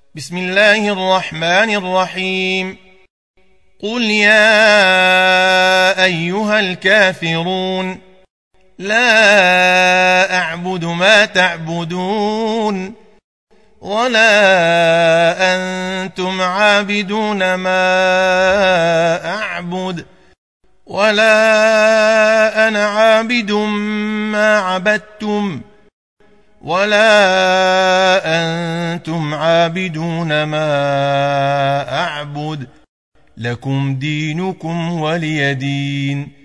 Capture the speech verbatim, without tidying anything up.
بسم الله الرحمن الرحيم قل يا أيها الكافرون لا أعبد ما تعبدون ولا أنتم عابدون ما أعبد ولا أنا عابد ما عبدتم ولا أنتم عابدون ما أعبد لكم دينكم ولي دين.